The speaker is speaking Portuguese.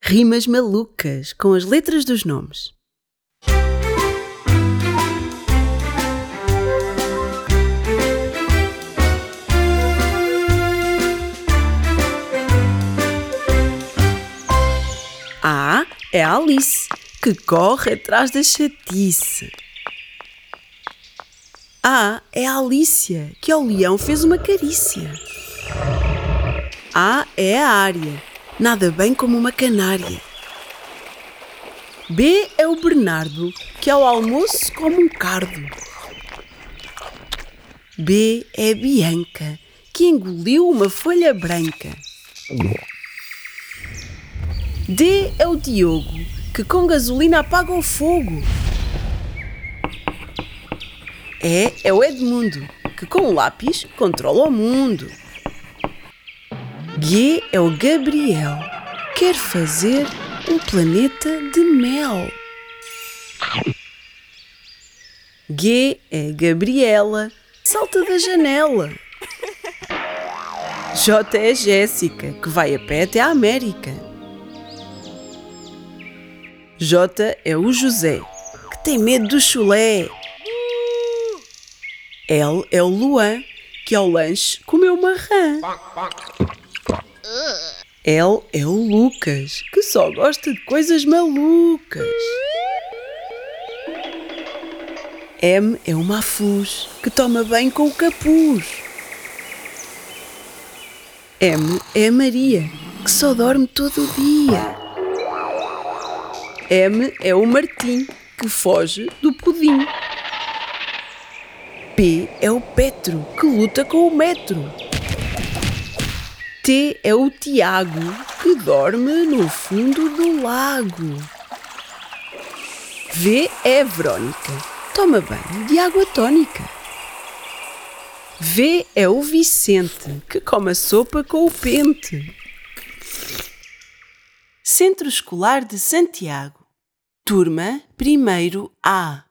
Rimas malucas com as letras dos nomes. A é a Alice, que corre atrás da chatice. A é a Alícia, que ao leão fez uma carícia. A é a Ária, nada bem como uma canária. B é o Bernardo, que ao almoço come um cardo. B é a Bianca, que engoliu uma folha branca. D é o Diogo, que com gasolina apaga o fogo. E é o Edmundo, que com um lápis controla o mundo. G é o Gabriel, quer fazer um planeta de mel. G é Gabriela, salta da janela. J é Jéssica, que vai a pé até a América. J é o José, que tem medo do chulé. L é o Luan, que ao lanche comeu uma rã. L é o Lucas, que só gosta de coisas malucas. M é o Mafuz, que toma banho com o capuz. M é a Maria, que só dorme todo o dia. M é o Martim, que foge do pudim. P é o Petro, que luta com o metro. T é o Tiago, que dorme no fundo do lago. V é a Verónica, toma banho de água tónica. V é o Vicente, que come a sopa com o pente. Centro Escolar de Santiago, turma 1º A.